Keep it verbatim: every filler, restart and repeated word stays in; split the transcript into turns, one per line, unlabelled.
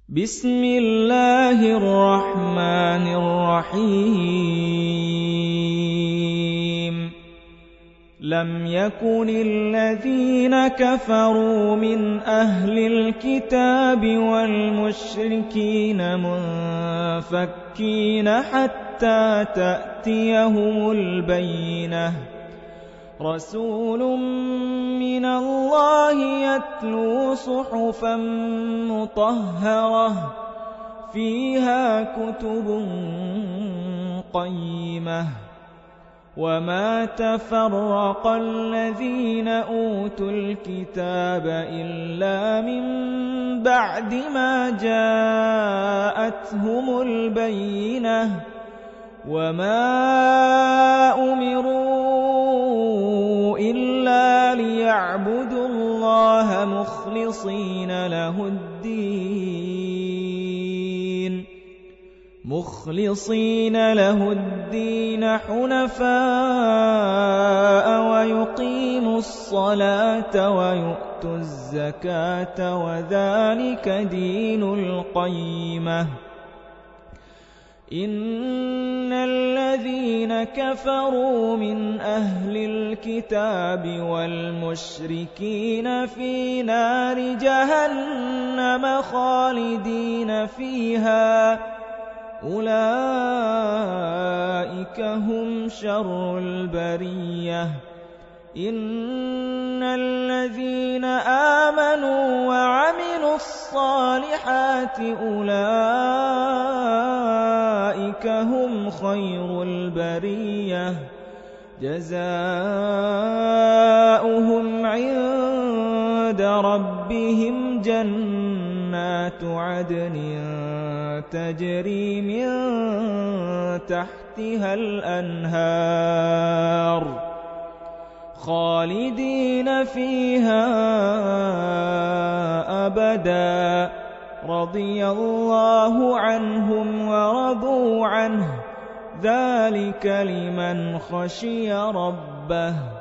بسم الله الرحمن الرحيم لم يكن الذين كفروا من أهل الكتاب والمشركين منفكين حتى تأتيهم البينة رسول من الله يتلو صحفا مطهرة فيها كتب قيمة وما تفرق الذين أوتوا الكتاب إلا من بعد ما جاءتهم البينة وما أمروا إلا ليعبدوا الله مخلصين له الدين مخلصين له الدين حنفاء ويقيموا الصلاة ويؤتوا الزكاة وذلك دين القيمة إن الذين كفروا من أهل الكتاب والمشركين في نار جهنم خالدين فيها أولئك هم شر البرية إن الذين آمنوا وعملوا الصالحات أولئك هم خير البرية جزاؤهم عند ربهم جنات عدن تجري من تحتها الأنهار خالدين فيها أبدا رضي الله عنهم ورضوا عنه ذلك لمن خشي ربه